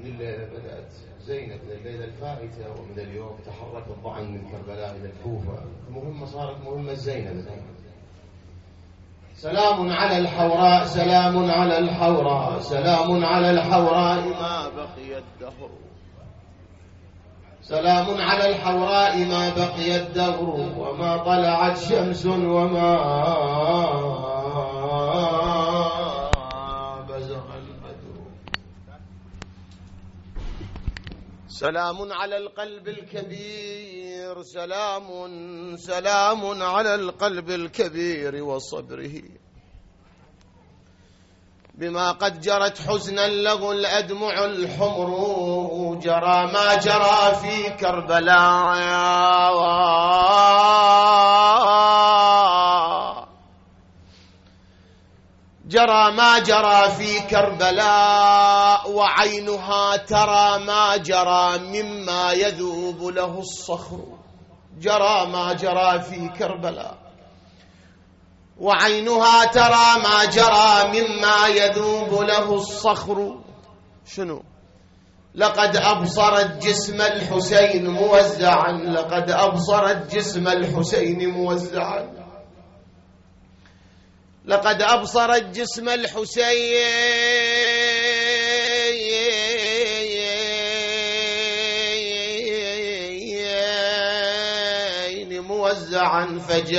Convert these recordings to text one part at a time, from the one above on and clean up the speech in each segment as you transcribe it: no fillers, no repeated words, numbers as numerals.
الليلة بدأت زينب من الليلة الفائتة، ومن اليوم تحرك الضعن من كربلاء إلى الكوفة. المهمة صارت مهمة زينب. سلام على الحوراء، سلام على الحوراء، سلام على الحوراء ما بقي الدهر، سلام على الحوراء ما بقي الدهر، وما طلعت شمس وما بزغ البدر. سلام على القلب الكبير، سلام على القلب الكبير وصبره، بما قد جرت حزنا له الأدمع الحمر، جرى ما جرى في كربلاء، جرى ما جرى في كربلاء، وعينها ترى ما جرى مما يذوب له الصخر. جرى ما جرى في كربلاء، وعينها ترى ما جرى مما يذوب له الصخر. شنو؟ لقد أبصرت جسم الحسين موزعا، لقد أبصرت جسم الحسين موزعا، لقد أبصرت جسم الحسين موزعا،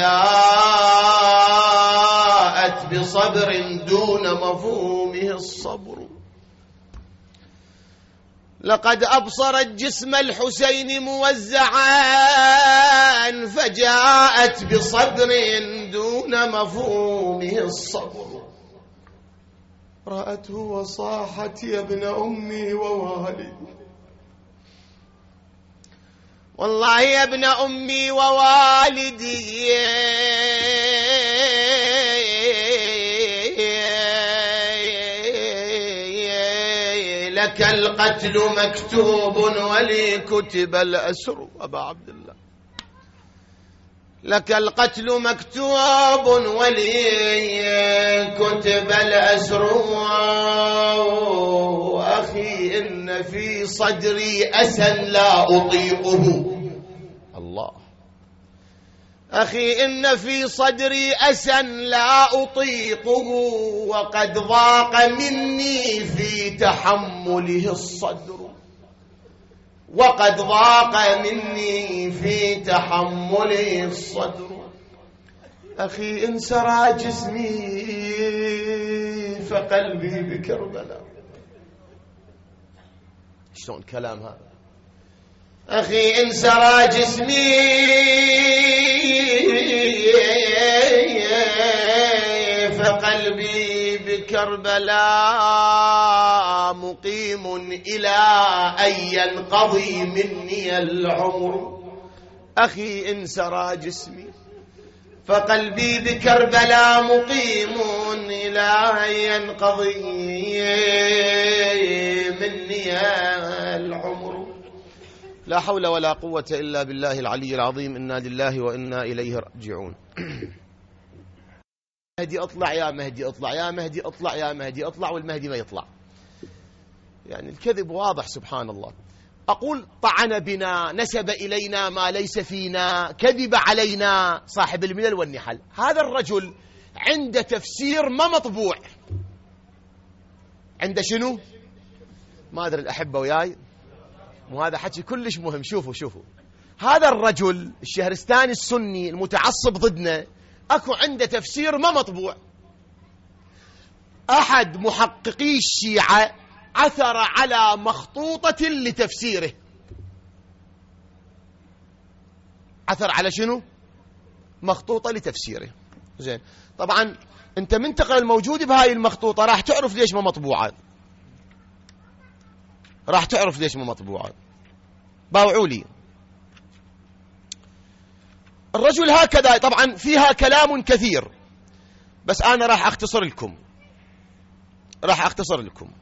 فجاءت بصبر دون مفهومه الصبر. لقد أبصرت جسم الحسين موزعا، فجاءت بصبر دون مفهومه الصبر. رأته وصاحت يا ابن أمي ووالدي، والله يا ابن أمي ووالدي لك القتل مكتوب ولي كتب الأسر. أبا عبد الله، لك القتل مكتوب ولي كتب الأسر، أخي إن في صدري أسا لا أطيقه. الله، أخي إن في صدري أسا لا أطيقه، وقد ضاق مني في تحمله الصدر، وقد ضاق مني في تحمله الصدر. أخي إن سرى جسمي فقلبي بكربلاء. شلون كلام هذا؟ أخي إن سرى جسمي فقلبي بكربلاء، مقيم إلى أن ينقضي مني العمر. أخي إن سرى جسمي فقلبي بكربلاء، مقيم إلى أن ينقضي مني العمر. لا حول ولا قوة إلا بالله العلي العظيم. إنا لله وإنا إليه راجعون. مهدي اطلع يا مهدي اطلع، يا مهدي اطلع، يا مهدي اطلع، والمهدي ما يطلع. يعني الكذب واضح سبحان الله. أقول طعن بنا، نسب إلينا ما ليس فينا، كذب علينا، صاحب الملل والنحل. هذا الرجل عنده تفسير ما مطبوع. عنده شنو؟ ما أدري الأحبة وياي، وهذا حكي كلش مهم. شوفوا هذا الرجل الشهرستاني السني المتعصب ضدنا، أكو عنده تفسير ما مطبوع. أحد محققي الشيعة عثر على مخطوطة لتفسيره. عثر على شنو؟ مخطوطة لتفسيره. زين، طبعا أنت من تقرأ الموجود بهاي المخطوطة راح تعرف ليش ما مطبوعة، راح تعرف ليش ما مطبوعة. باوعوا لي الرجل هكذا. طبعا فيها كلام كثير، بس أنا راح أختصر لكم.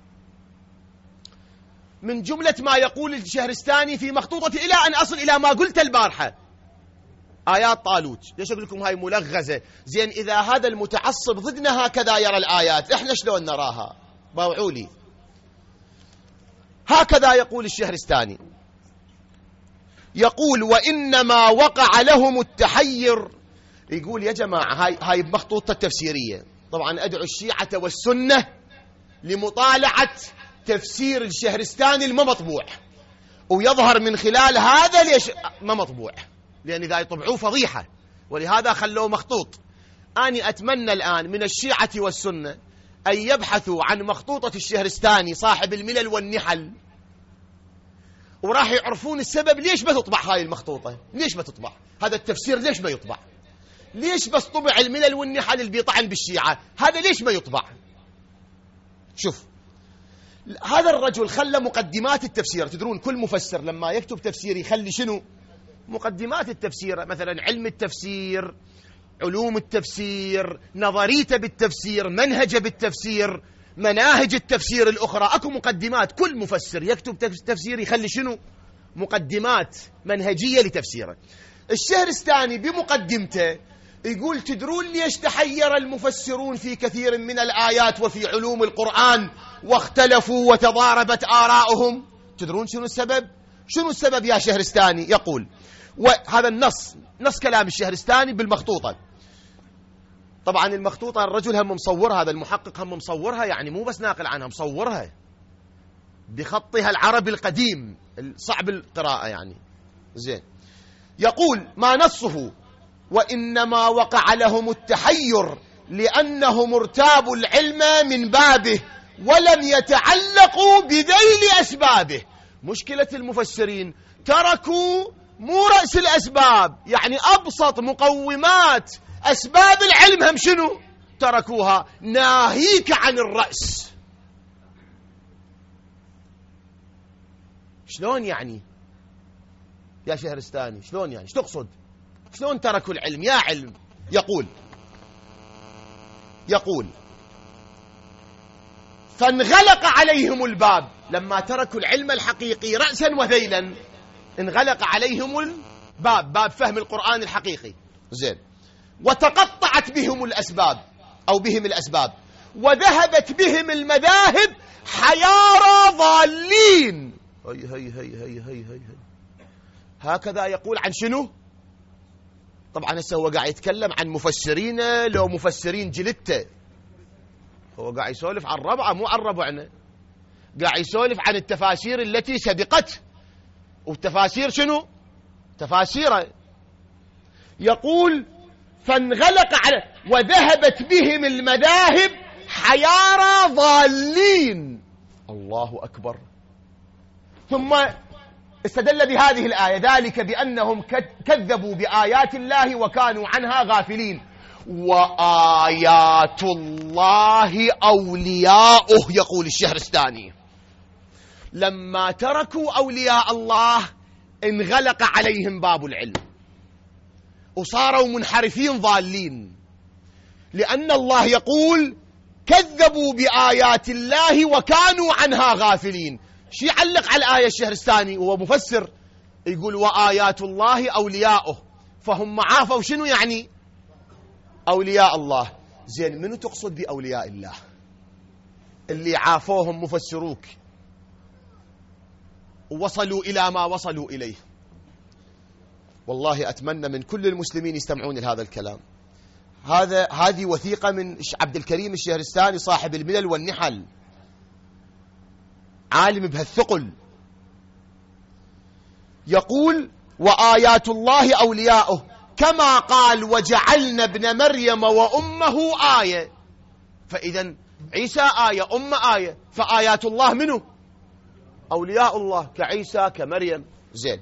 من جملة ما يقول الشهرستاني في مخطوطة، إلى أن أصل إلى ما قلت البارحة، آيات طالوت. ليش أقول لكم هاي ملغزة؟ زين، إذا هذا المتعصب ضدنا هكذا يرى الآيات، إحنا شلون نراها؟ باوعوا لي. هكذا يقول الشهرستاني، يقول وإنما وقع لهم التحير. يقول يا جماعة هاي مخطوطة تفسيرية، طبعا أدعو الشيعة والسنة لمطالعة تفسير الشهرستاني الما مطبوع، ويظهر من خلال هذا ليش ما مطبوع، لأن إذا يطبعوه فضيحة، ولهذا خلوه مخطوط. أنا أتمنى الآن من الشيعة والسنة أن يبحثوا عن مخطوطة الشهرستاني صاحب الملل والنحل، وراح يعرفون السبب ليش ما تطبع هاي المخطوطة، ليش ما تطبع هذا التفسير، ليش ما يطبع، ليش بس طبع الملل والنحل اللي بيطعن بالشيعة، هذا ليش ما يطبع. شوف هذا الرجل خلى مقدمات التفسير، تدرون كل مفسر لما يكتب تفسير يخلي شنو؟ مقدمات التفسير، مثلا علم التفسير، علوم التفسير، نظريته بالتفسير، منهجه بالتفسير، مناهج التفسير الأخرى، أكو مقدمات. كل مفسر يكتب تفسير يخلي شنو؟ مقدمات منهجية لتفسيره. الشهرستاني بمقدمته يقول تدرون ليش تحير المفسرون في كثير من الآيات وفي علوم القرآن واختلفوا وتضاربت آراؤهم؟ تدرون شنو السبب؟ شنو السبب يا شهرستاني؟ يقول، وهذا نص كلام الشهرستاني بالمخطوطة. طبعا المخطوطة الرجل هم مصورها، هذا المحقق هم مصورها، يعني مو بس ناقل عنها، مصورها بخطها العربي القديم صعب القراءة يعني. زين، يقول ما نصه وإنما وقع لهم التحير لأنهم ارتابوا العلم من بابه ولم يتعلقوا بذيل أسبابه. مشكلة المفسرين تركوا مو رأس الأسباب، يعني أبسط مقومات أسباب العلم هم شنو؟ تركوها، ناهيك عن الرأس. شلون يعني يا شهرستاني؟ شلون يعني؟ ايش تقصد؟ شلون تركوا العلم يا علم؟ يقول فانغلق عليهم الباب، لما تركوا العلم الحقيقي رأسا وذيلا انغلق عليهم الباب، باب فهم القرآن الحقيقي. زين، وتقطعت بهم الأسباب أو بهم الأسباب، وذهبت بهم المذاهب حيارى ضالين. هي هكذا يقول عن شنو؟ طبعا هسه هو قاعد يتكلم عن مفسرين، لو مفسرين جلدته، هو قاعد يسولف عن ربعه مو عن ربعنا، قاعد يسولف عن التفاسير التي سبقت، والتفاسير شنو؟ تفاسيره. يقول فانغلق على وذهبت بهم المذاهب حيارى ضالين. الله أكبر. ثم استدل بهذه الآية، ذلك بأنهم كذبوا بآيات الله وكانوا عنها غافلين، وآيات الله أولياؤه. يقول الشهرستاني لما تركوا أولياء الله انغلق عليهم باب العلم وصاروا منحرفين ضالين، لأن الله يقول كذبوا بآيات الله وكانوا عنها غافلين. شي يعلق على الآية الشهرستاني وهو مفسر، يقول وآيات الله أولياؤه، فهم عافوا شنو يعني؟ أولياء الله. زين، منو تقصد بأولياء الله؟ اللي عافوهم مفسروك ووصلوا إلى ما وصلوا إليه. والله أتمنى من كل المسلمين يستمعون لهذا الكلام. هذه وثيقة من عبد الكريم الشهرستاني صاحب الملل والنحل، عالم بهالثقل. يقول وآيات الله أولياؤه كما قال وجعلنا ابن مريم وأمه آية. فإذا عيسى آية، آية، فآيات الله منه أولياء الله كعيسى كمريم. زين،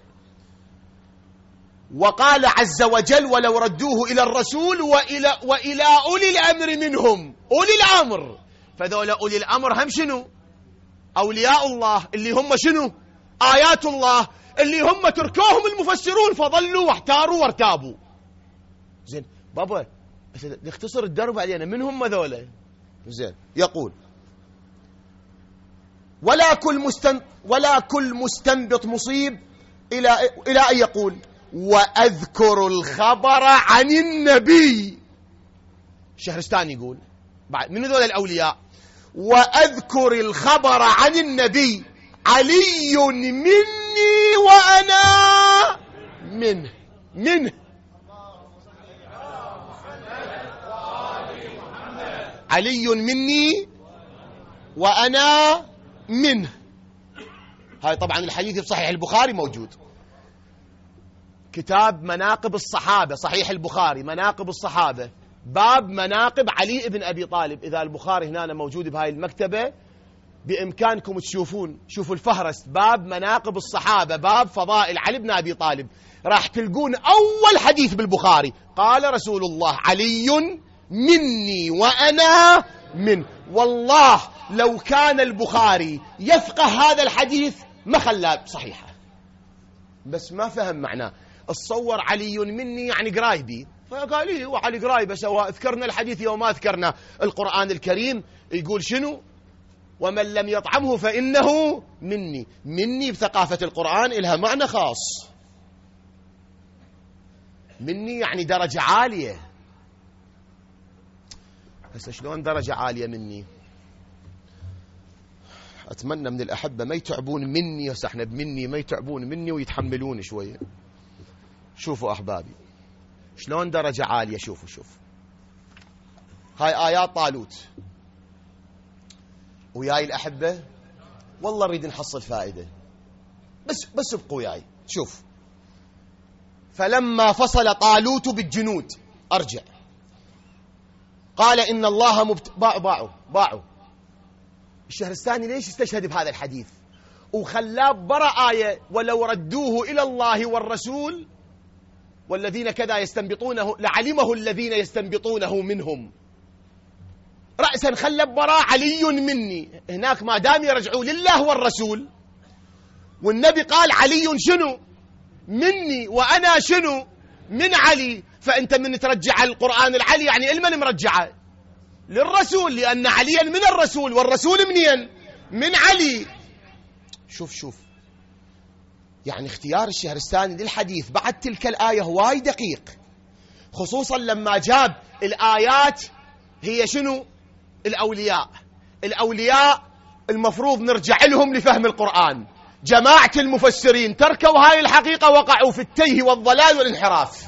وقال عز وجل ولو ردوه إلى الرسول وإلى أولي الأمر منهم. أولي الأمر، فذول أولي الأمر هم شنو؟ أولياء الله، اللي هم شنو؟ آيات الله، اللي هم تركوهم المفسرون فضلوا واحتاروا وارتابوا. زين بابا نختصر الدرب علينا، من هم ذولا؟ زين، يقول ولا كل مستنبط مصيب إلى أن يقول وأذكر الخبر عن النبي. شهرستاني يقول بعد من ذول الأولياء وأذكر الخبر عن النبي علي مني وأنا منه. علي مني وأنا منه. هاي طبعا الحديث في صحيح البخاري موجود، كتاب مناقب الصحابة، صحيح البخاري مناقب الصحابة، باب مناقب علي بن أبي طالب. إذا البخاري هنا موجود بهاي المكتبة بإمكانكم تشوفون، شوفوا الفهرس، باب مناقب الصحابة، باب فضائل علي بن أبي طالب، راح تلقون أول حديث بالبخاري قال رسول الله علي مني وأنا منه. والله لو كان البخاري يفقه هذا الحديث ما خلاه صحيحة، بس ما فهم معناه. اتصور علي مني يعني قرايبي، فقال لي وعلي قرايبه سواء. اذكرنا الحديث يوم ما اذكرنا القرآن الكريم يقول شنو؟ ومن لم يطعمه فإنه مني. مني بثقافة القرآن إلها معنى خاص. مني يعني درجة عالية. هسه شلون درجة عالية مني؟ أتمنى من الأحبة ما يتعبون مني. هسه احنا بمني ما يتعبون مني ويتحملون شوية. شوفوا أحبابي شلون درجة عالية. شوفوا هاي آيات طالوت. وياي الأحبة والله نريد نحصل فائدة، بس ابقوا وياي. شوف، فلما فصل طالوت بالجنود، أرجع، قال إن الله باعوا. الشهرستاني ليش استشهد بهذا الحديث وخلاه برا آية ولو ردوه إلى الله والرسول والذين كذا يستنبطونه لعلمه الذين يستنبطونه منهم. رأسا خلى برا علي مني. هناك ما دام يرجعوا لله والرسول، والنبي قال علي شنو مني وأنا شنو من علي. فأنت من ترجع القرآن العلي يعني المن مرجعه للرسول، لأن عليا من الرسول والرسول منين؟ من علي. شوف يعني اختيار الشهرستاني للحديث بعد تلك الآية هواي دقيق، خصوصا لما جاب الآيات هي شنو؟ الأولياء المفروض نرجع لهم لفهم القرآن. جماعة المفسرين تركوا هاي الحقيقة، وقعوا في التيه والضلال والانحراف.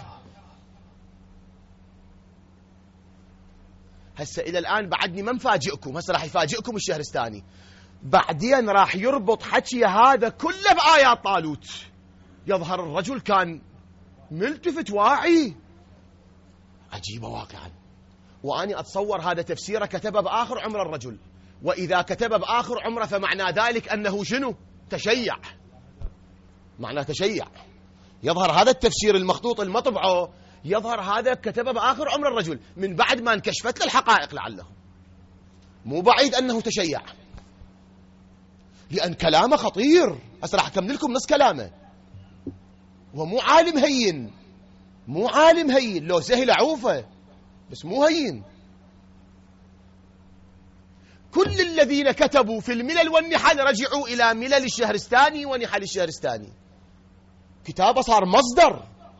هسه إلى الآن بعدني ما مفاجئكم، هسه راح يفاجئكم الشهرستاني. بعدين راح يربط حكي هذا كله بآيات طالوت. يظهر الرجل كان ملتفت واعي. عجيبة واقعا. وأني أتصور هذا تفسيره كتبه بآخر عمر الرجل، وإذا كتب بآخر عمره فمعنى ذلك أنه شنو؟ تشيع. معنى تشيع. يظهر هذا التفسير المخطوط المطبعه، يظهر هذا كتبه بآخر عمر الرجل من بعد ما انكشفت له الحقائق، لعله مو بعيد أنه تشيع، لأن كلامه خطير. هسه راح أكمل لكم نص كلامه. ومو عالم هين، مو عالم هين، لو سهل عوفه بس مو هين. كل الذين كتبوا في الملل والنحل رجعوا إلى ملل الشهرستاني ونحل الشهرستاني. كتابه صار مصدر.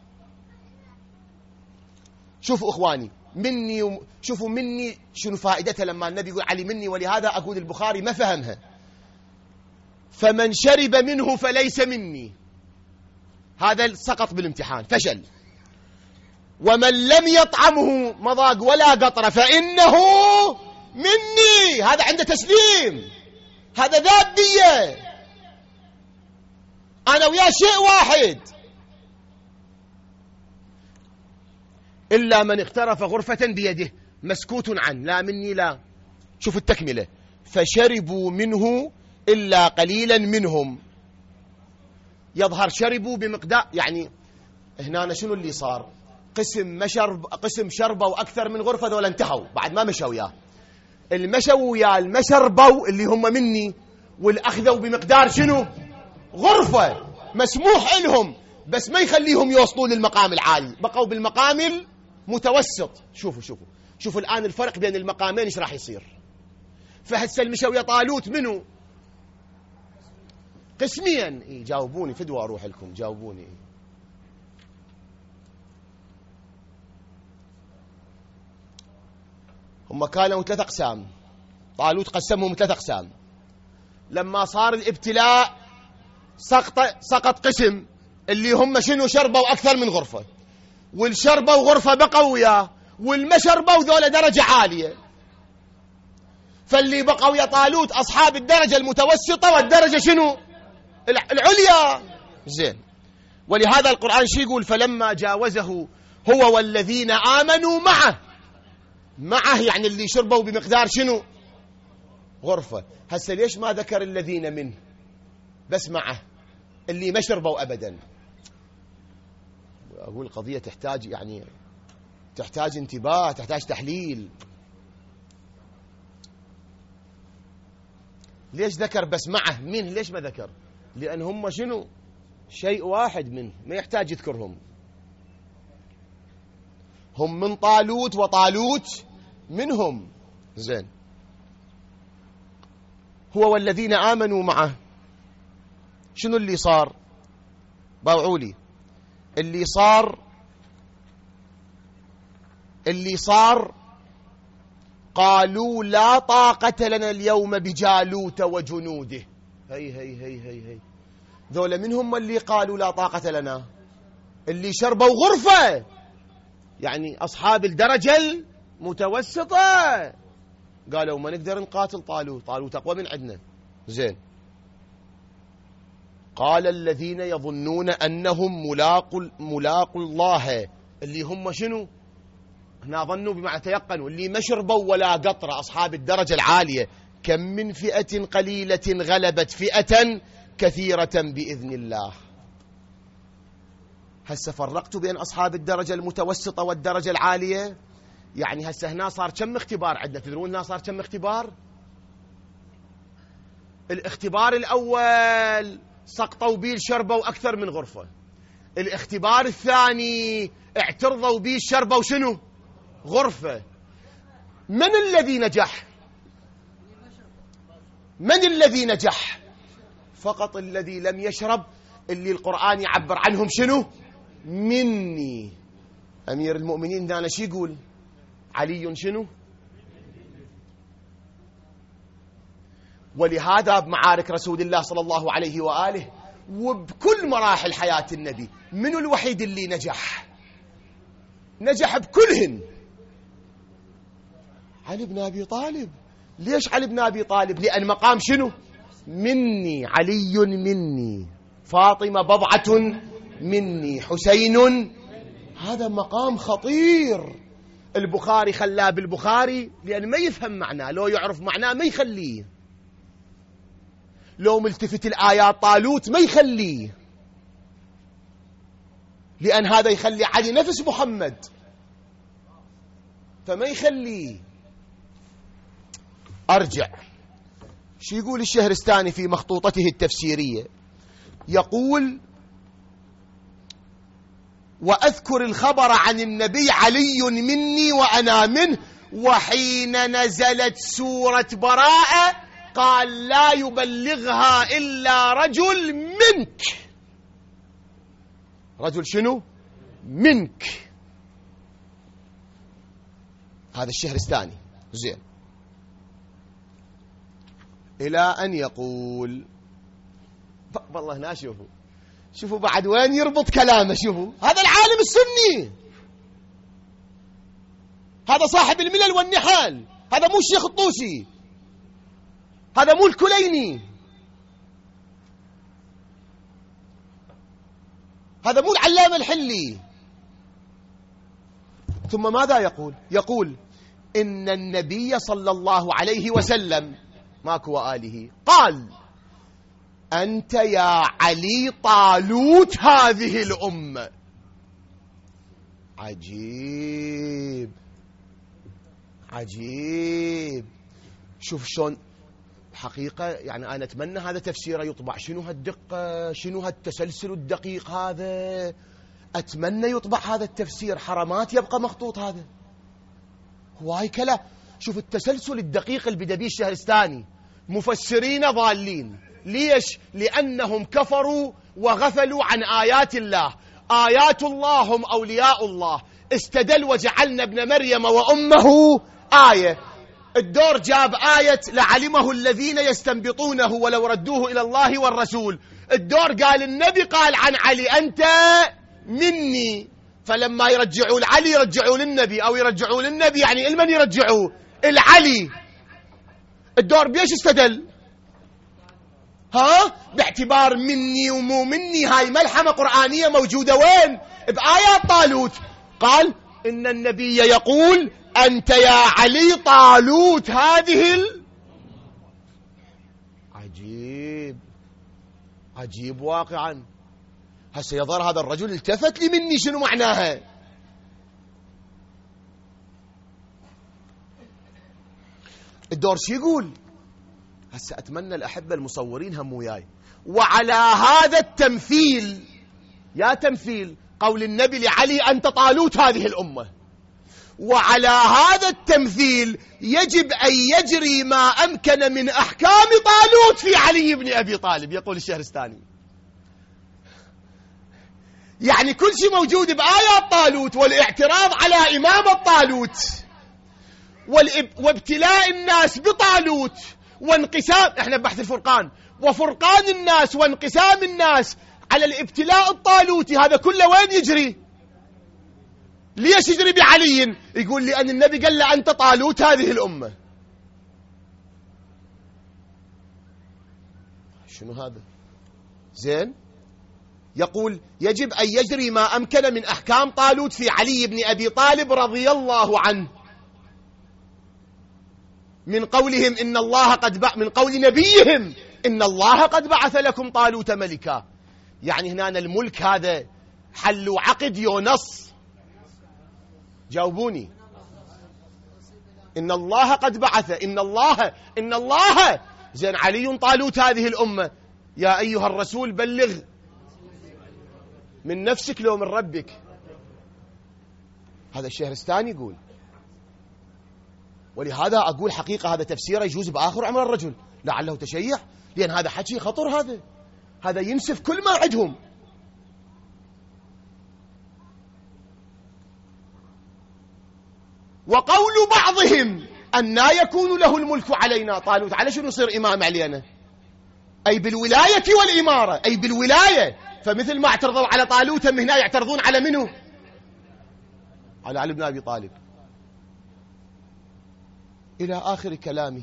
شوفوا إخواني مني، شوفوا مني شنو فائدتها لما النبي يقول علي مني. ولهذا أقول البخاري ما فهمها. فمن شرب منه فليس مني، هذا سقط بالامتحان فشل. ومن لم يطعمه مضاق ولا قطرة فإنه مني، هذا عنده تسليم، هذا ذاتية، أنا وياه شيء واحد. إلا من اغترف غرفة بيده مسكوت عن لا مني لا. شوف التكملة، فشربوا منه إلا قليلا منهم. يظهر شربوا بمقدار، يعني هنا شنو اللي صار؟ قسم شربوا أكثر من غرفة، ذولا انتهوا بعد ما مشوا وياه. المشوا وياه المشربوا اللي هم مني، والأخذوا بمقدار شنو؟ غرفة مسموح لهم، بس ما يخليهم يوصلوا للمقام العالي، بقوا بالمقام المتوسط. شوفوا الآن الفرق بين المقامين ايش راح يصير. فهسه المشوا يا طالوت منو؟ قسميا. جاوبوني فدوى أروح لكم، جاوبوني. هم كانوا 3 أقسام، طالوت قسمهم 3 أقسام. لما صار الابتلاء سقط قسم اللي هم شنو شربوا أكثر من غرفة، والشربوا غرفة بقوا وياه، والما شربوا ذولا درجة عالية. فاللي بقوا ويا طالوت أصحاب الدرجة المتوسطة والدرجة شنو العليا. زين، ولهذا القرآن شي يقول؟ فلما جاوزه هو والذين آمنوا معه يعني اللي شربوا بمقدار شنو غرفة. هسه ليش ما ذكر الذين منه بس معه اللي ما شربوا أبدا؟ أقول القضية تحتاج انتباه، تحتاج تحليل. ليش ذكر بس معه؟ منه ليش ما ذكر؟ لأن هم شنو شيء واحد منه، ما يحتاج يذكرهم. هم من طالوت وطالوت منهم. زين، هو والذين آمنوا معه. شنو اللي صار؟ باوعوا لي. اللي صار قالوا لا طاقة لنا اليوم بجالوت وجنوده. هي ذولا منهم اللي قالوا لا طاقة لنا، اللي شربوا غرفة، يعني أصحاب الدرجة المتوسطة، قالوا ما نقدر نقاتل طالوت أقوى من عندنا. زين، قال الذين يظنون أنهم ملاقوا الله، اللي هم شنو هنا ظنوا بمعنى تيقنوا، اللي ما شربوا ولا قطرة، أصحاب الدرجة العالية. كم من فئة قليلة غلبت فئة كثيرة بإذن الله. هسه فرقت بين أصحاب الدرجة المتوسطة والدرجة العالية. يعني هسه هنا صار كم اختبار عندنا؟ تدرون هنا صار كم اختبار؟ الاختبار الأول سقطوا بيه شربوا أكثر من غرفة. الاختبار الثاني اعترضوا بيه شربوا شنو غرفة. من الذي نجح؟ من الذي نجح؟ فقط الذي لم يشرب، اللي القرآن يعبر عنهم شنو مني. أمير المؤمنين دانا شي يقول؟ علي شنو؟ ولهذا بمعارك رسول الله صلى الله عليه وآله وبكل مراحل حياة النبي، منو الوحيد اللي نجح بكلهن؟ علي بن أبي طالب. ليش علي بن أبي طالب؟ لأن مقام شنو مني، علي مني، فاطمة بضعة مني، حسين. هذا مقام خطير. البخاري خلاه بالبخاري لأن ما يفهم معناه، لو يعرف معناه ما يخليه، لو ملتفت الآيات طالوت ما يخليه، لأن هذا يخلي علي نفس محمد، فما يخليه. أرجع شو يقول الشهرستاني في مخطوطته التفسيرية؟ يقول: وأذكر الخبر عن النبي علي مني وأنا منه، وحين نزلت سورة براءة قال لا يبلغها إلا رجل منك. رجل شنو؟ منك. هذا الشهرستاني. زين، إلى أن يقول والله هنا شوفوا بعد وين يربط كلامه. شوفوا هذا العالم السني، هذا صاحب الملل والنحال، هذا مو الشيخ الطوسي، هذا مو الكليني، هذا مو العلامة الحلي. ثم ماذا يقول؟ يقول إن النبي صلى الله عليه وسلم ماكو وآله قال: أنت يا علي طالوت هذه الأمة. عجيب عجيب. شوف شلون حقيقة، يعني أنا أتمنى هذا تفسيره يطبع. شنو هالدقة، شنو هالتسلسل الدقيق هذا، أتمنى يطبع هذا التفسير، حرمات يبقى مخطوط هذا. هواي كلا. شوف التسلسل الدقيق اللي بدا بيه الشهرستاني. مفسرين ضالين. ليش؟ لأنهم كفروا وغفلوا عن آيات الله. آيات الله هم أولياء الله. استدل وجعلنا ابن مريم وأمه آية. الدور جاب آية لعلمه الذين يستنبطونه ولو ردوه إلى الله والرسول. الدور قال النبي قال عن علي أنت مني، فلما يرجعوا العلي يرجعوا للنبي، أو يرجعوا للنبي يعني المن يرجعوا العلي. الدور بيش استدل؟ باعتبار مني ومو مني. هاي ملحمة قرآنية موجودة وين؟ بآيات طالوت. قال إن النبي يقول أنت يا علي طالوت هذه عجيب عجيب واقعا. هسه يظهر هذا الرجل التفت لي مني، شنو معناها؟ الدور شو يقول؟ هسه أتمنى الأحبة المصورين هم وياي. وعلى هذا التمثيل، يا تمثيل قول النبي لعلي أنت طالوت هذه الأمة، وعلى هذا التمثيل يجب أن يجري ما أمكن من أحكام طالوت في علي بن أبي طالب، يقول الشهرستاني. يعني كل شيء موجود بآيات طالوت، والاعتراض على إمامة طالوت، وابتلاء الناس بطالوت، وانقسام، احنا ببحث الفرقان، وفرقان الناس وانقسام الناس على الابتلاء الطالوتي، هذا كله وين يجري؟ ليش يجري بعلي؟ يقول لأن النبي قال له أنت طالوت هذه الأمة. شنو هذا؟ زين، يقول يجب أن يجري ما أمكن من أحكام طالوت في علي بن أبي طالب رضي الله عنه، من قولهم إن الله من قول نبيهم إن الله قد بعث لكم طالوت ملكا. يعني هنا الملك هذا حل وعقد يونص؟ جاوبوني. إن الله قد بعث، إن الله زين علي طالوت هذه الأمة. يا أيها الرسول بلغ من نفسك لو من ربك. هذا الشهرستاني يقول. ولهذا أقول حقيقة هذا تفسيره يجوز بآخر عمل الرجل، لعله تشيع، لأن هذا حكي خطر، هذا ينسف كل ما عندهم. وقول بعضهم أن يكون له الملك علينا، طالوت على شنو يصير إمام علينا؟ أي بالولاية والإمارة، أي بالولاية. فمثل ما اعترضوا على طالوت هم هنا يعترضون على منه؟ على علي بن أبي طالب. إلى آخر كلامه.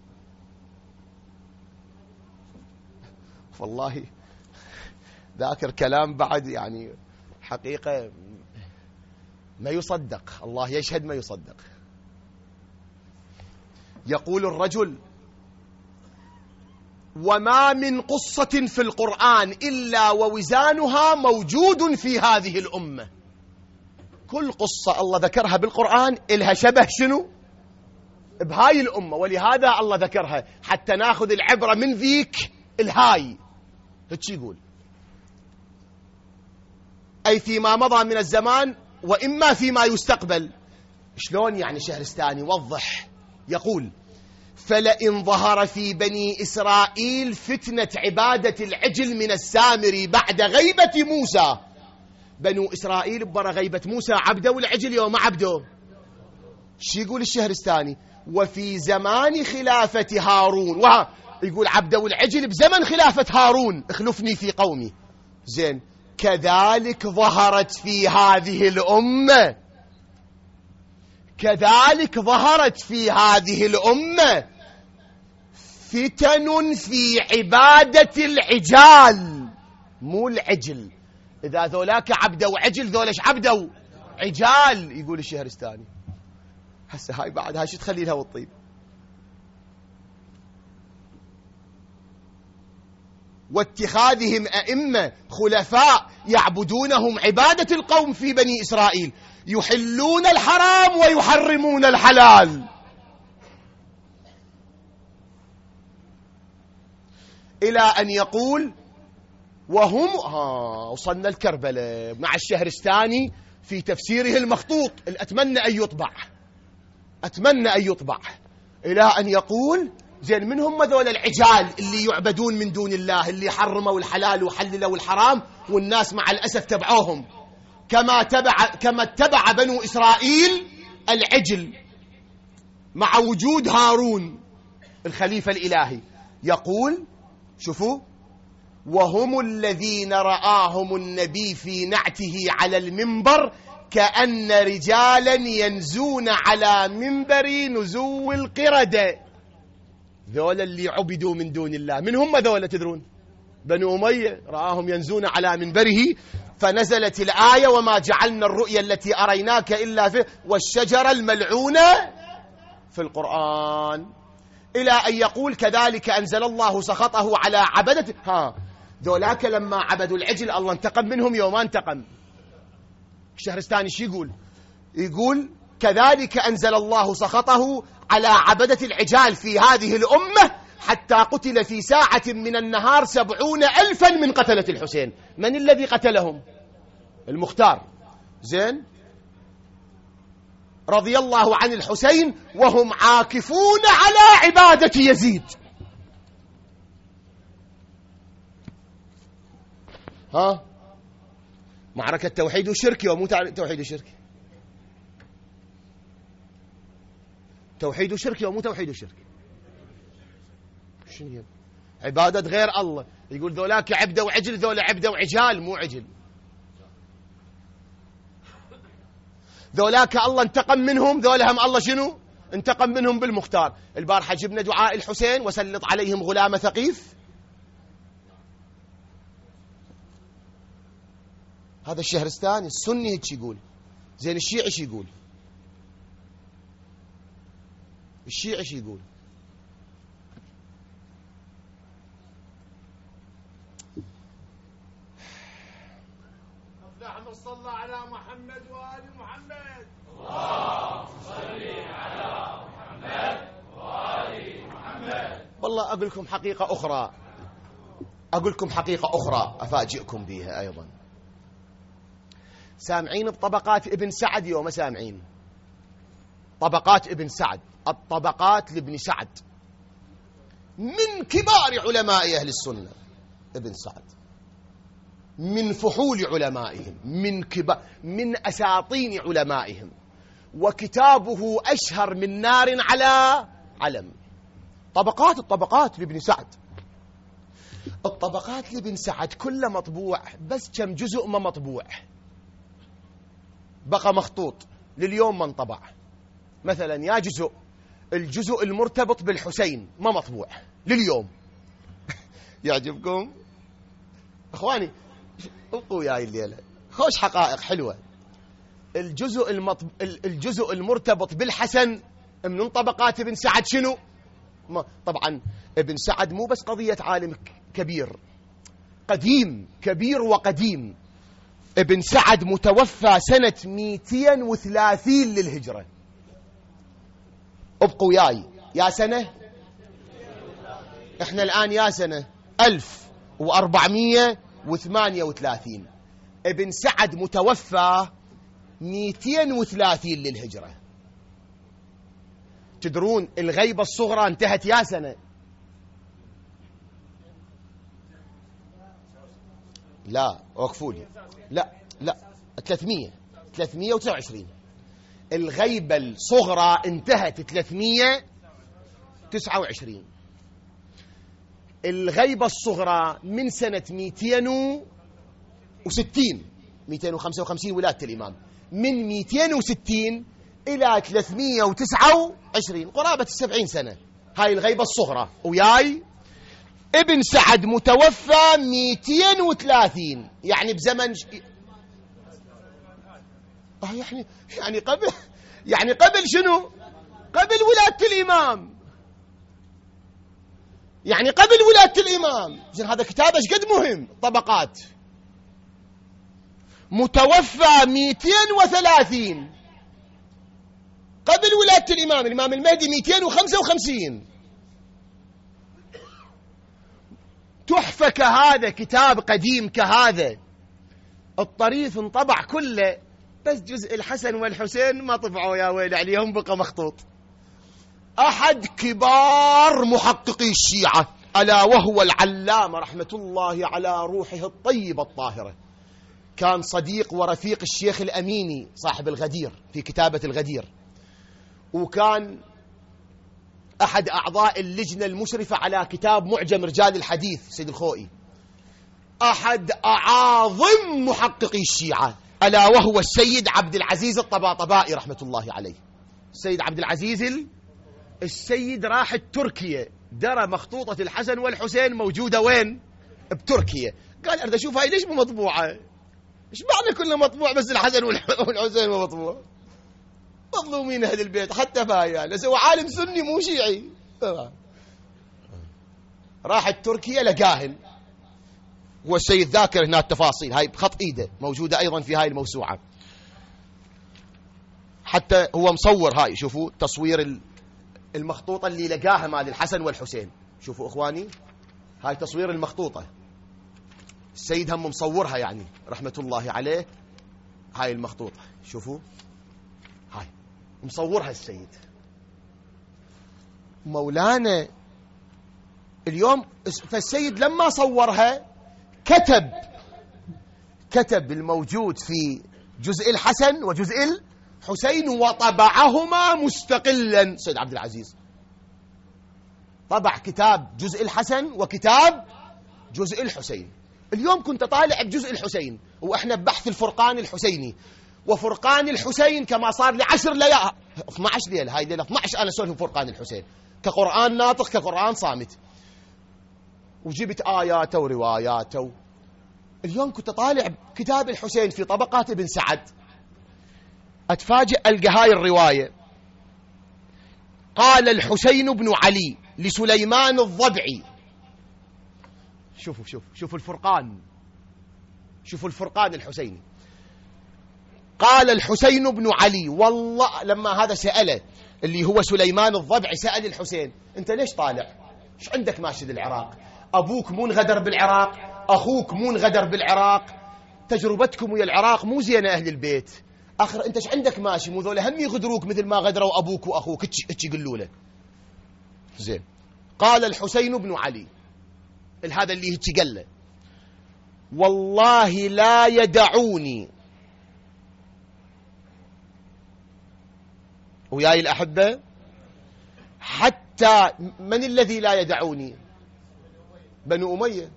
والله ذاكر كلام بعد يعني حقيقة ما يصدق، الله يشهد ما يصدق. يقول الرجل وما من قصة في القرآن إلا ووزانها موجود في هذه الأمة. كل قصة الله ذكرها بالقرآن إلها شبه شنو؟ بهاي الأمة، ولهذا الله ذكرها حتى ناخذ العبرة من ذيك الهاي. هيك يقول أي فيما مضى من الزمان وإما فيما يستقبل. شلون يعني شهرستاني؟ وضح. يقول فلئن ظهر في بني إسرائيل فتنة عبادة العجل من السامري بعد غيبة موسى. بنو إسرائيل برا غيبة موسى عبدوا العجل يوم عبدوا. شو يقول الشهرستاني؟ وفي زمان خلافة هارون، يقول عبدوا العجل بزمن خلافة هارون، اخلفني في قومي. زين، كذلك ظهرت في هذه الأمة، كذلك ظهرت في هذه الأمة فتن في عبادة العجال، مو العجل. إذا ذولاك عبدوا عجل ذولش عبدوا عجال، يقول الشهرستاني. هسه هاي بعد هاي شو تخلي لها والطيب؟ واتخاذهم أئمة خلفاء يعبدونهم عبادة القوم في بني إسرائيل، يحلون الحرام ويحرمون الحلال. إلى أن يقول وهم وصلنا الكربلة مع الشهرستاني في تفسيره المخطوط، أتمنى أن يطبع، أتمنى أن يطبع. إلى أن يقول زين من هم ذول العجال اللي يعبدون من دون الله، اللي حرموا الحلال وحللوا الحرام، والناس مع الأسف تبعوهم كما اتبع بنو إسرائيل العجل. مع وجود هارون الخليفة الإلهي، يقول شوفوا: وهم الذين رآهم النبي في نعته على المنبر كأن رجالا ينزون على منبر نزو القردة. ذولا اللي عبدوا من دون الله، من هم ذولا تدرون؟ بنو أمية، رآهم ينزون على منبره، فنزلت الآية: وما جعلنا الرؤيا التي أريناك إلا في والشجرة الملعونة في القرآن، إلى أن يقول: كذلك أنزل الله سخطه على عبدته. ذولاك لما عبدوا العجل الله انتقم منهم يوم انتقم. الشهرستاني شو يقول؟ يقول: كذلك أنزل الله سخطه على عبدة العجال في هذه الأمة حتى قتل في ساعة من النهار 70,000 من قتلة الحسين. من الذي قتلهم؟ المختار. زين، رضي الله عن الحسين وهم عاكفون على عبادة يزيد. معركة توحيد وشرك ومو توحيد وشرك، توحيد وشرك ومو توحيد وشرك. شنو عبادة غير الله؟ يقول ذولاك عبدة وعجل، ذولا عبدة وعجال مو عجل. ذولاك الله انتقم منهم، ذولا هم الله شنو؟ انتقم منهم بالمختار. البارحة جبنا دعاء الحسين: وسلط عليهم غلام ثقيف. هذا الشهرستاني السني هيك يقول. زين الشيعي شو يقول؟ الشيعي شو يقول؟ اللهم صل على محمد وآل محمد. اللهم صل على محمد وآل محمد. والله أقول لكم حقيقة أخرى، أقول لكم حقيقة أخرى أفاجئكم بها أيضا. سامعين بطبقات ابن سعد يوم سامعين؟ طبقات ابن سعد، الطبقات لابن سعد، من كبار علماء أهل السنة. ابن سعد من فحول علمائهم، من كبار، من أساطين علمائهم، وكتابه أشهر من نار على علم. طبقات، الطبقات لابن سعد، الطبقات لابن سعد كله مطبوع، بس كم جزء ما مطبوع، بقى مخطوط لليوم ما انطبع. مثلا يا الجزء المرتبط بالحسين ما مطبوع لليوم. يعجبكم اخواني؟ ابقوا وياي الليله، خوش حقائق حلوه. الجزء المرتبط بالحسن من طبقات ابن سعد شنو؟ طبعا ابن سعد مو بس قضيه عالم كبير، قديم، كبير وقديم. ابن سعد متوفى سنة 230 للهجرة. ابقوا وياي، يا سنة، احنا الآن يا سنة 1438. ابن سعد متوفى 230 للهجرة. تدرون الغيبة الصغرى انتهت يا سنة؟ لا وقفوا لي، لا 329. الغيبة الصغرى انتهت 329. الغيبة الصغرى من سنة 260، 255 ولادة الإمام، من 260 إلى 329، قرابة 70 سنة. هاي الغيبة الصغرى. وياي ابن سعد متوفى 230، يعني بزمن يعني قبل شنو؟ قبل ولادة الإمام، يعني قبل ولادة الإمام. زين هذا كتاب ايش قد مهم. طبقات، متوفى 230 قبل ولادة الإمام. الإمام المهدي 255. تحفة كهذا، كتاب قديم كهذا، الطريف انطبع كله، بس جزء الحسن والحسين ما طبعوا يا ويل عليهم، بقى مخطوط. أحد كبار محققي الشيعة ألا وهو العلامة رحمة الله على روحه الطيبة الطاهرة، كان صديق ورفيق الشيخ الأميني صاحب الغدير في كتابة الغدير، وكان أحد أعضاء اللجنة المشرفة على كتاب معجم رجال الحديث سيد الخوئي، أحد أعاظم محققي الشيعة، ألا وهو السيد عبد العزيز الطباطبائي رحمة الله عليه. السيد عبد العزيز السيد راح تركيا، درى مخطوطة الحسن والحسين موجودة وين؟ بتركيا. قال أريد أشوف هاي ليش مو مطبوعة؟ إيش معنى كله مطبوع بس الحسن والحسين مو مطبوع؟ مظلومين أهل البيت حتى فهاي، يعني هو عالم سني مو شيعي. راحت تركيا لقاهن، والسيد ذاكر هنا التفاصيل هاي بخط ايده موجودة ايضا في هاي الموسوعة، حتى هو مصور هاي. شوفوا تصوير المخطوطة اللي لقاها مال الحسن والحسين. شوفوا اخواني هاي تصوير المخطوطة، السيد هم مصورها يعني رحمة الله عليه. هاي المخطوطة شوفوا هاي مصورها السيد مولانا اليوم. فالسيد لما صورها كتب الموجود في جزء الحسن وجزء الحسين وطبعهما مستقلا. سيد عبد العزيز طبع كتاب جزء الحسن وكتاب جزء الحسين. اليوم كنت طالع بجزء الحسين وإحنا ببحث الفرقان الحسيني، وفرقان الحسين كما صار لي 10 ليالي 12 ليلة، هاي ليلة 12 أنا أسولف فرقان الحسين كقرآن ناطق كقرآن صامت، وجبت آياته ورواياته. اليوم كنت طالع كتاب الحسين في طبقات ابن سعد، أتفاجئ ألقى هاي الرواية: قال الحسين بن علي لسليمان الضبعي. شوفوا الفرقان، شوفوا الفرقان الحسيني. قال الحسين بن علي والله، لما هذا سأله اللي هو سليمان الضبعي سأل الحسين: أنت ليش طالع؟ ايش عندك ماشي للعراق؟ أبوك مو انغدر بالعراق، أخوك مو انغدر بالعراق، تجربتكم ويا العراق مو زينة أهل البيت، آخر أنت ايش عندك ماشي؟ مو ذولا هم يغدروك مثل ما غدروا أبوك وأخوك. اتش يقولوا له زين. قال الحسين بن علي هذا اللي هيك قال له: والله لا يدعوني، وياي الأحبة، حتى من الذي لا يدعوني؟ بنو أمية.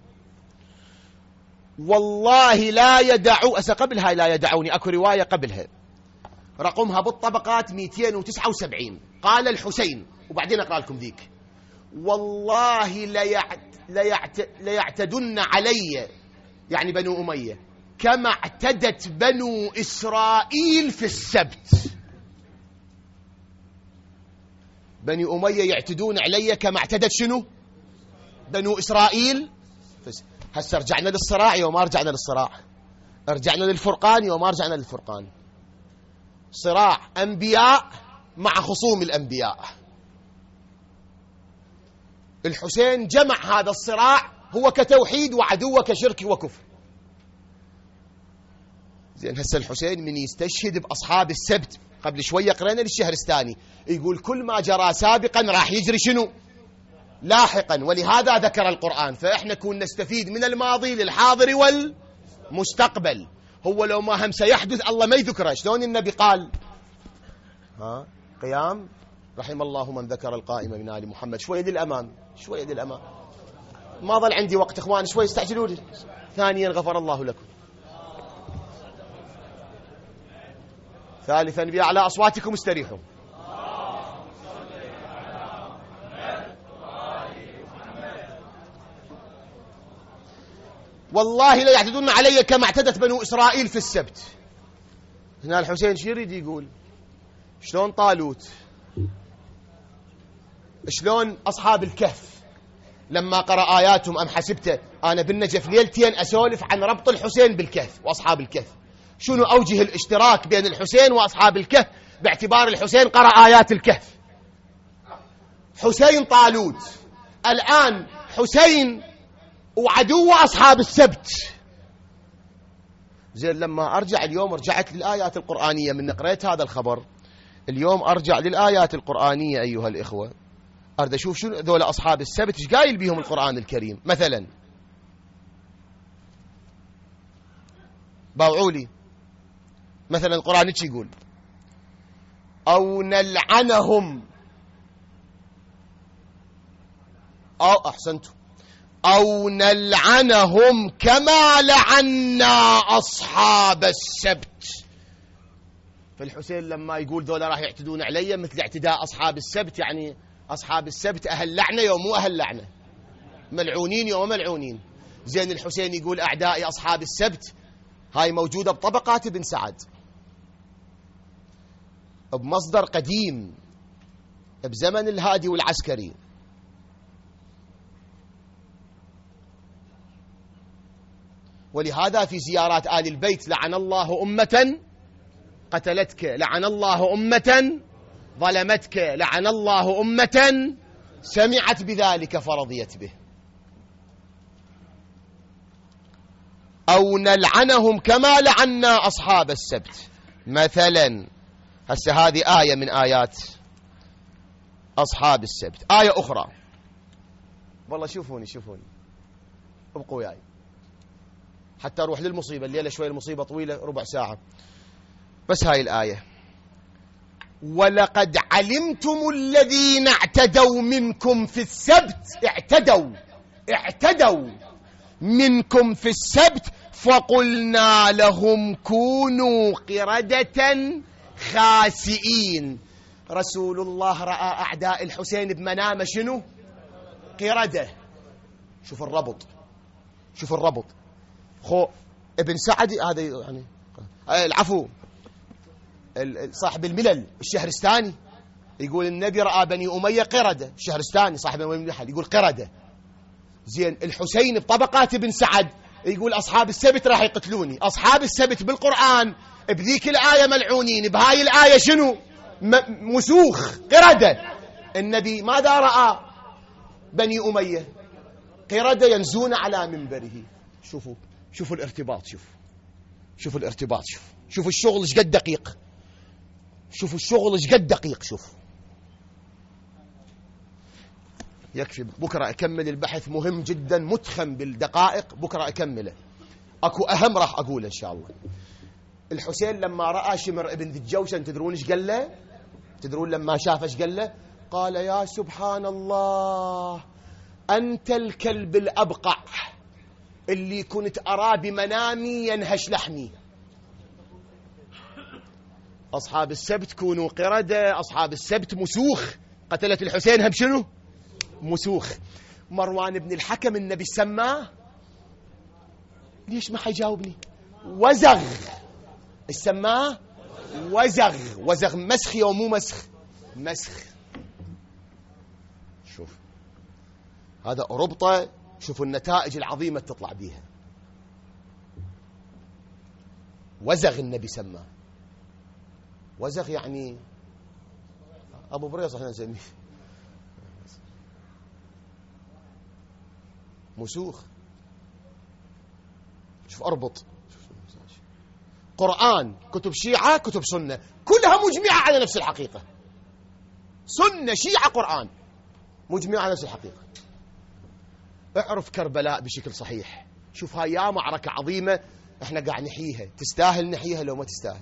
والله لا يدعو قبل هاي لا يدعوني أكو رواية قبلها رقمها بالطبقات 279. قال الحسين، وبعدين أقرأ لكم ذيك: والله ليعتدن علي، يعني بنو أمية، كما اعتدت بنو إسرائيل في السبت. بني أمية يعتدون علي كما اعتدت شنو؟ بنو إسرائيل. هسه رجعنا للصراع يوم ما رجعنا للصراع، رجعنا للفرقان يوم ما رجعنا للفرقان. صراع أنبياء مع خصوم الأنبياء. الحسين جمع هذا الصراع، هو كتوحيد وعدوه كشرك وكفر. زين هسه الحسين من يستشهد بأصحاب السبت، قبل شوية قرأنا للشهرستاني يقول: كل ما جرى سابقا راح يجري شنو؟ لاحقا، ولهذا ذكر القرآن. فإحنا كون نستفيد من الماضي للحاضر والمستقبل. هو لو ما هم سيحدث الله ما يذكره. شلون النبي قال قيام رحم الله من ذكر القائم من آل محمد. شوية للأمام، شوية للأمام، ما ظل عندي وقت إخوان، شوي استعجلوا لي. ثانيا غفر الله لكم. ثالثا بأعلى أصواتكم استريحوا. والله لا يعتدون علي كما اعتدت بنو إسرائيل في السبت. هنا الحسين شو يريد يقول؟ شلون طالوت، شلون أصحاب الكهف لما قرأ آياتهم أم حسبته. أنا بالنجف ليلتين أسولف عن ربط الحسين بالكهف وأصحاب الكهف، شنو أوجه الاشتراك بين الحسين وأصحاب الكهف باعتبار الحسين قرأ آيات الكهف. حسين طالوت، الآن حسين وعدو أصحاب السبت. زين لما أرجع اليوم، رجعت للآيات القرآنية من قرأت هذا الخبر، اليوم أرجع للآيات القرآنية أيها الإخوة، أريد أشوف شنو ذول أصحاب السبت إيش قايل بيهم القرآن الكريم. مثلا باوعولي، مثلا القرآن ايش يقول؟ أو نلعنهم أو أحسنتم، أو نلعنهم كما لعنا أصحاب السبت. فالحسين لما يقول ذولا راح يعتدون علي مثل اعتداء أصحاب السبت، يعني أصحاب السبت أهل لعنة يوم مو أهل لعنة، ملعونين يوم ملعونين. زين الحسين يقول أعدائي أصحاب السبت، هاي موجودة بطبقات ابن سعد بمصدر قديم بزمن الهادي والعسكري. ولهذا في زيارات آل البيت لعن الله أمة قتلتك، لعن الله أمة ظلمتك، لعن الله أمة سمعت بذلك فرضيت به. أو نلعنهم كما لعنا أصحاب السبت مثلا. هسه هذه آية من آيات أصحاب السبت. آية أخرى، والله شوفوني ابقوا وياي حتى أروح للمصيبة. الليلة شوي المصيبة طويلة، ربع ساعة بس. هاي الآية: ولقد علمتم الذين اعتدوا منكم في السبت، اعتدوا منكم في السبت فقلنا لهم كونوا قردة خاسئين. رسول الله رأى أعداء الحسين بمنامه شنو؟ قردة. شوف الربط. خو ابن سعد هذا يعني العفو صاحب الملل الشهرستاني يقول النبي رأى بني أمية قردة. الشهرستاني صاحب الملل يقول قردة. زين الحسين بطبقات ابن سعد يقول أصحاب السبت راح يقتلوني. أصحاب السبت بالقرآن بذيك الآية ملعونين، بهاي الآية شنو؟ مسوخ قردة. النبي ماذا رأى؟ بني أمية قردة ينزون على منبره. شوفوا الارتباط، شوفوا الارتباط، شوفوا الشغل ايش قد دقيق، شوف يكفي. بكرة أكمل البحث مهم جدا متخم بالدقائق، بكرة أكمله. أكو أهم راح أقوله إن شاء الله. الحسين لما رأى شمر ابن ذي الجوشن تدرون إيش قال له؟ تدرون لما شاف إيش قال له؟ قال يا سبحان الله أنت الكلب الأبقع اللي كنت أرى بمنامي ينهش لحمي. أصحاب السبت كونوا قردة، أصحاب السبت مسوخ. قتلت الحسين هم شنو؟ مسوخ. مروان بن الحكم النبي سماه، ليش ما حيجاوبني؟ وزغ. سماه وزغ مسخ يوم مو مسخ. شوف هذا أوروبا، شوفوا النتائج العظيمة تطلع بيها. وزغ النبي سماه. وزغ يعني أبو بريصة احنا نسميه مسوخ. شوف أربط قرآن، كتب شيعة، كتب سنة، كلها مجمعة على نفس الحقيقة. سنة شيعة قرآن مجمعة على نفس الحقيقة. اعرف كربلاء بشكل صحيح. شوف هاي يا معركة عظيمة احنا قاعد نحييها، تستاهل نحييها لو ما تستاهل.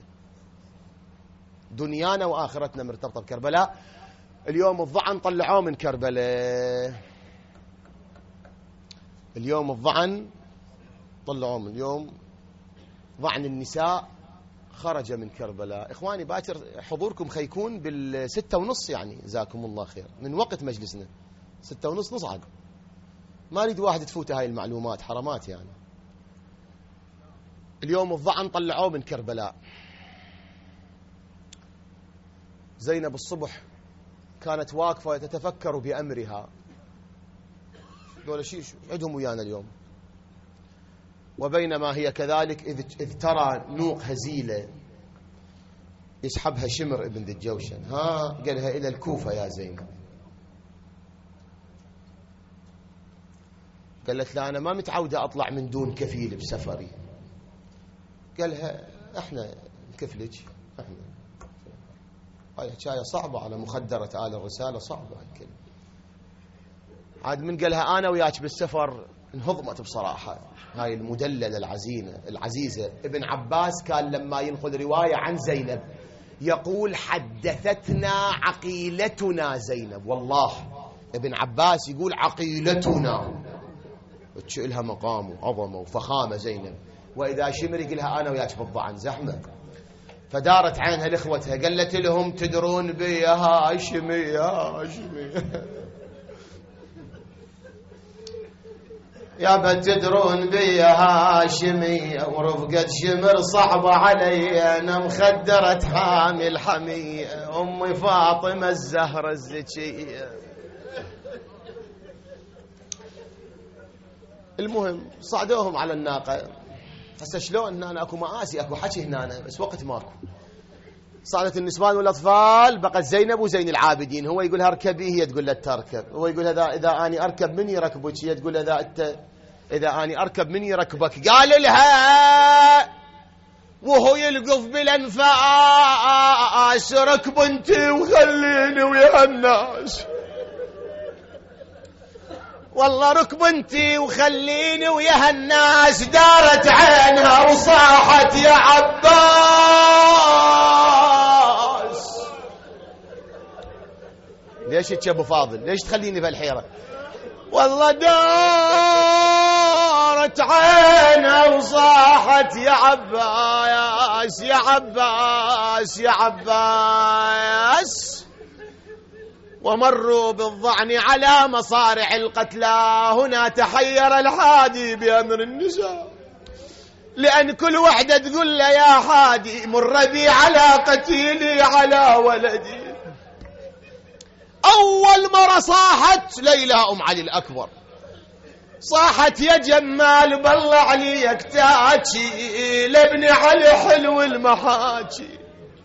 دنيانا وآخرتنا مرتبطة بكربلاء. اليوم الضعن طلعوه من كربلاء، اليوم الضعن طلعوه من اليوم. ضعن النساء خرج من كربلاء. إخواني باكر حضوركم خيكون بال6:30 يعني جزاكم الله خير من وقت مجلسنا. 6:30 نصعد، ما أريد واحد تفوت هاي المعلومات، حرمات يعني. اليوم الضعن طلعوه من كربلاء. زينب الصبح كانت واقفة تتفكر بأمرها. دول شيء عندهم ويانا اليوم. وبينما هي كذلك إذ ترى نوق هزيلة يسحبها شمر ابن ذي الجوشن. قالها إلى الكوفة يا زينب. قالت لا أنا ما متعودة أطلع من دون كفيل بسفري. قالها احنا نكفلك، احنا. هاي حكاية صعبة على مخدرة آل الرسالة، صعبة هالكلمة. عاد من قالها أنا وياك بالسفر انهضمت بصراحة. هاي المدللة العزيزة. ابن عباس كان لما ينقل رواية عن زينب يقول حدثتنا عقيلتنا زينب، والله ابن عباس يقول عقيلتنا لها مقام وعظمة وفخامة زينب، وإذا شمر يقول لها أنا وياك بالضعن زحمة. فدارت عينها لإخوتها قالت لهم تدرون بي يا هاشمي يا هاشمي يا بتدرون بي يا هاشمي، ورفقة شمر صعبة علي، أنا مخدرة حامل حمية، أمي فاطمة الزهرة الزكية. المهم صعدوهم على الناقة. هسه شلون هنا اكو مآسي اكو حكي هنا بس وقت ماكو. صعدت النسوان والاطفال، بقت زينب وزين العابدين، هو يقول اركبي هي تقول له تركب، هو يقول اذا اني اركب من يركبك، هي تقول اذا اني اركب من يركبك. قال لها وهو يلقف بالانفاس ركب انت وخليني ويا الناس، والله ركب انتي وخليني ويا الناس. دارت عينها وصاحت يا عباس. ليش يا ابو فاضل ليش تخليني بهالحيره؟ والله دارت عينها وصاحت يا عباس يا عباس يا عباس. ومروا بالظعن على مصارع القتلى، هنا تحير الحادي بأمر النساء، لأن كل وحدة تقول له يا حادي مر بي على قتيلي على ولدي. أول مرة صاحت ليلى أم علي الأكبر، صاحت يا جمال بالله عليك تاكي لابن علي حلو المحاكي،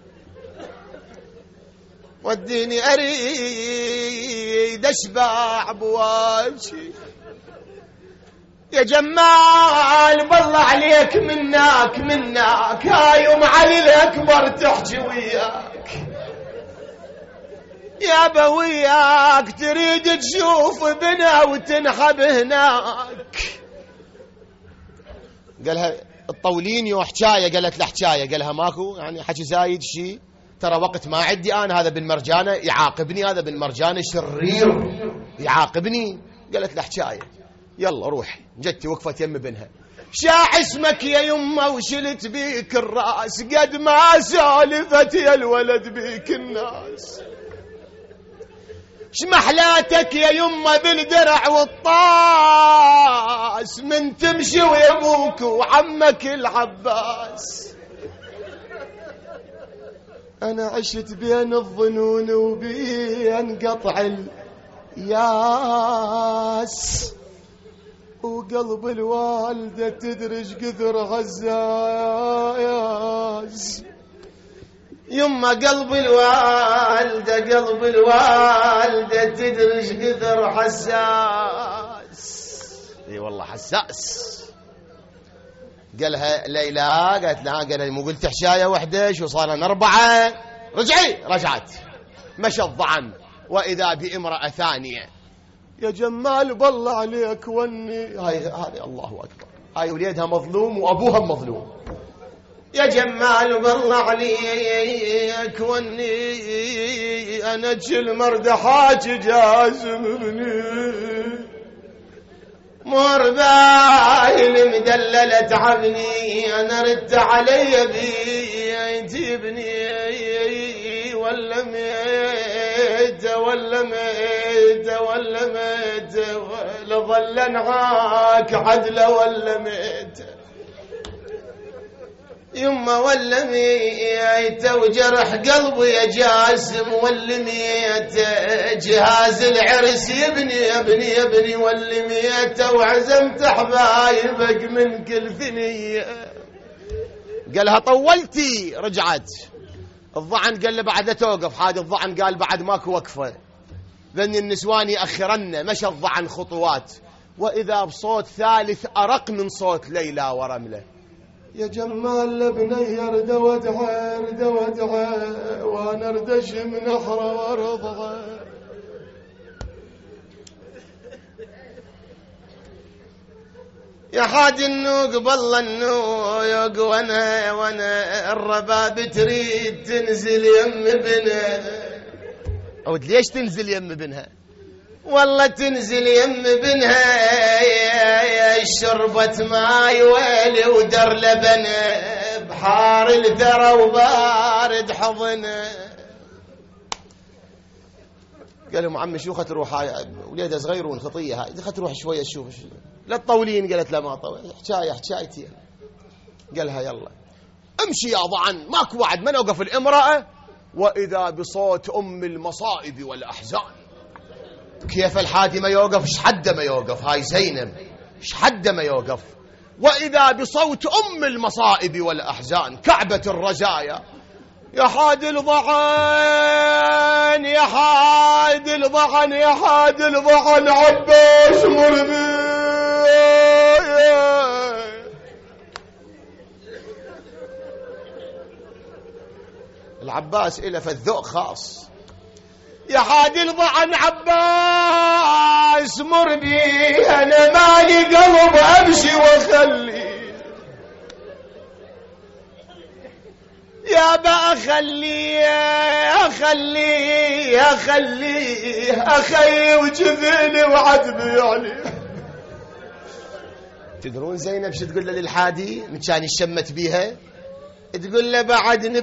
وديني أريد أشبع بواجي يا جمال بالله عليك منك هاي أم علي الأكبر تحكي وياك يا بوياك تريد تشوف بنا وتنحب هناك. قالها الطولين يو حكاية، قالت له حكاية، قالها ماكو يعني حكي زايد شي، ترى وقت ما عندي أنا، هذا بن مرجانة يعاقبني، هذا بن مرجانة شرير يعاقبني. قالت له حكاية يلا روحي. جتي وقفت يم بنها، شاع اسمك يا يمه وشلت بيك الراس، قد ما سالفت يا الولد بيك الناس، شمحلاتك يا يمه بالدرع والطاس، من تمشي ويا ابوك وعمك العباس. أنا عشت بين الظنون وبين قطع الياس، وقلب الوالدة تدرج قذر غزاياس. يما قلب الوالدة تدرج قذر حساس. اي والله حساس. قالها ليلى، قالت لها قال مو قلت حشايه وحده شو صار 4؟ رجعي. رجعت مشى الضعن، واذا بامراه ثانيه يا جمال بالله عليك وني. هاي الله اكبر، هاي وليدها مظلوم وابوها مظلوم. يا جمال بالله عليك وني، انا جل مردحاك جازم ابني، مر باي المدللة تعبني، انا رد علي بيتي ابني، ولا ميت ولا ميت ولا ميت، ولا ظل معاك عدله ولا ميت يما، ولا ميت وجرح قلبي يا جاسم، ولا ميت جهاز العرس يبني ولا ميت، وعزمت حبايبك من كل ثنية. قالها طولتي. رجعت الضعن، قال له بعد توقف. حاد الضعن قال بعد ماكو وقفة، ذني النسوان يأخرن. مشى الضعن خطوات، وإذا بصوت ثالث أرق من صوت ليلى ورملة، يا جمال لبني ارد وادعى وانا اردش من احرى وارضعى. يا حاج النوق بالله النوق، وانا الرباب تريد تنزل يم بنها. او ليش تنزل يم بنها؟ والله تنزل يم بنها شربت ماي ويلي ودر لبن بحار الذرى وبارد حضن. قال لهم عمي شو خد تروح وليدها صغيرون خطيه هاي خد تروح شويه تشوف لا تطولين. قالت لا ما طول حكايتي. قالها يلا امشي يا ضعن ماكو وعد من اوقف الامراه. واذا بصوت ام المصائب والاحزان. كيف الحادي ما يوقف؟ ايش حد ما يوقف؟ هاي زينب ايش حد ما يوقف. واذا بصوت ام المصائب والاحزان كعبه الرزايا. يا حادي الضعن يا حادي الضعن يا حادي الضعن عباس مربي. العباس إله فالذوق خاص. يا حادي الضعن عباس مربي أنا مالي قلب أمشي وأخلي. يا با أخلي وجذني وعذبي عليه. تدرون زينب شو تقول له للحادي من كان يشمت بيها؟ تقول له بعدني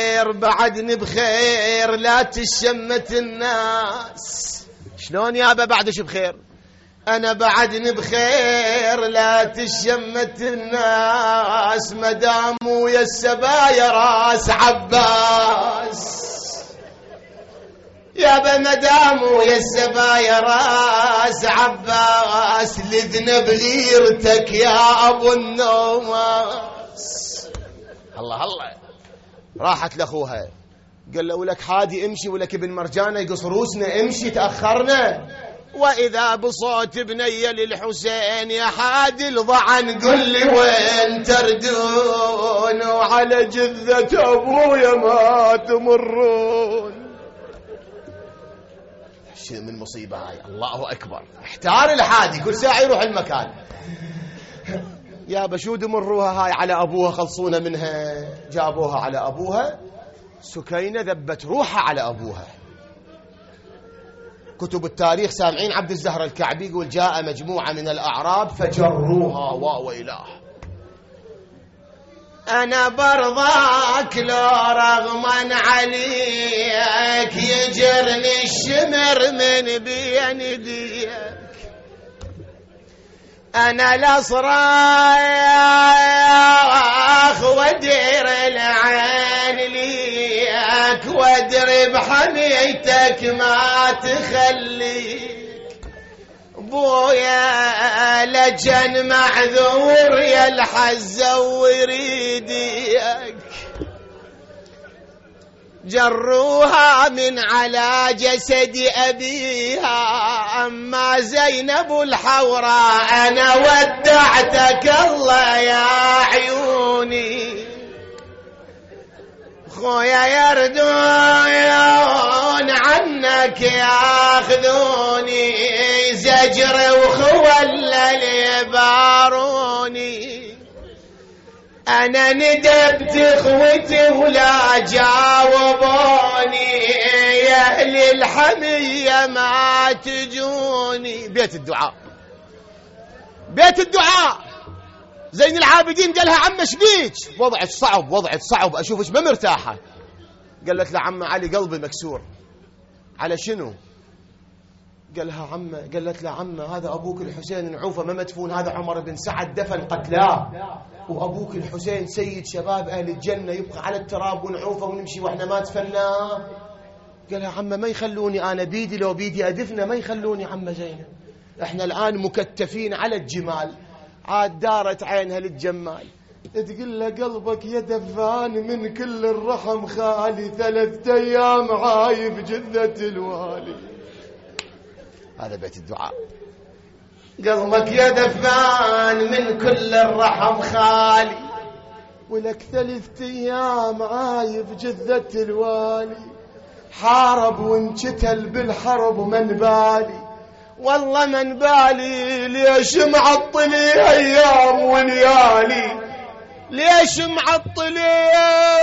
بخير لا تشمت الناس. شلون يابا بعدش بخير؟ أنا بعدني بخير لا تشمت الناس مدام ويا السبايا راس عباس. يابا مدام ويا السبايا راس عباس لذنب غيرتك يا أبو النواس. الله راحت لأخوها قال له ولك حادي امشي ولك ابن مرجانة يقص روسنا امشي تأخرنا. وإذا بصوت بني للحسين يا حادي الضعن قل لي وين تردون وعلى جثة أبويا ما تمرون. شيء من مصيبة هاي. الله أكبر. احتار الحادي كل ساعة يروح المكان. يا بشو دمروها هاي على أبوها خلصونا منها. جابوها على أبوها. سكينة ذبت روحها على أبوها. كتب التاريخ سامعين عبد الزهر الكعبي يقول جاء مجموعة من الأعراب فجروها وإله. أنا برضاك لو رغما عليك يجرني الشمر من بين يديك. أنا الأصراخ ودير العين ليك وادرب حميتك ما تخليك. بويا لجن معذور يا الحزة ويريديك. جروها من على جسد أبيها أما زينب الحوراء أنا ودعتك الله يا عيوني. خويا يردون عنك ياخذوني زجر وخولل يباروني. أنا ندبت اخوتي ولا جاوبوني يا أهل الحمية ما تجوني. بيت الدعاء زين العابدين قالها عم شبيك وضعك صعب أشوفك ما مرتاحة. قالت له عم علي قلبي مكسور. على شنو؟ قالت له عم هذا أبوك الحسين نعوفه ما مدفون. هذا عمر بن سعد دفن قتلاه وأبوك الحسين سيد شباب أهل الجنة يبقى على التراب ونعوفه ونمشي وإحنا ما دفناه. قالها عم ما يخلوني أنا بيدي لو بيدي أدفنه ما يخلوني عم زينب. إحنا الآن مكتفين على الجمال. عاد دارت عينها للجمال تقول له قلبك يا دفان من كل الرحم خالي 3 أيام عايب جثة الوالي. هذا بيت الدعاء. قلبك يا دفان من كل الرحم خالي ولك 3 أيام عايب جثة الوالي. حارب وانشتل بالحرب ومن بالي والله من بالي ليش معطلي أيام وليالي. ليش معطلي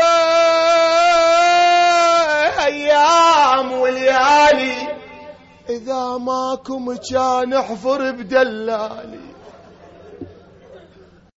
أيام وليالي. إذا ماكم كان احفر بدلالي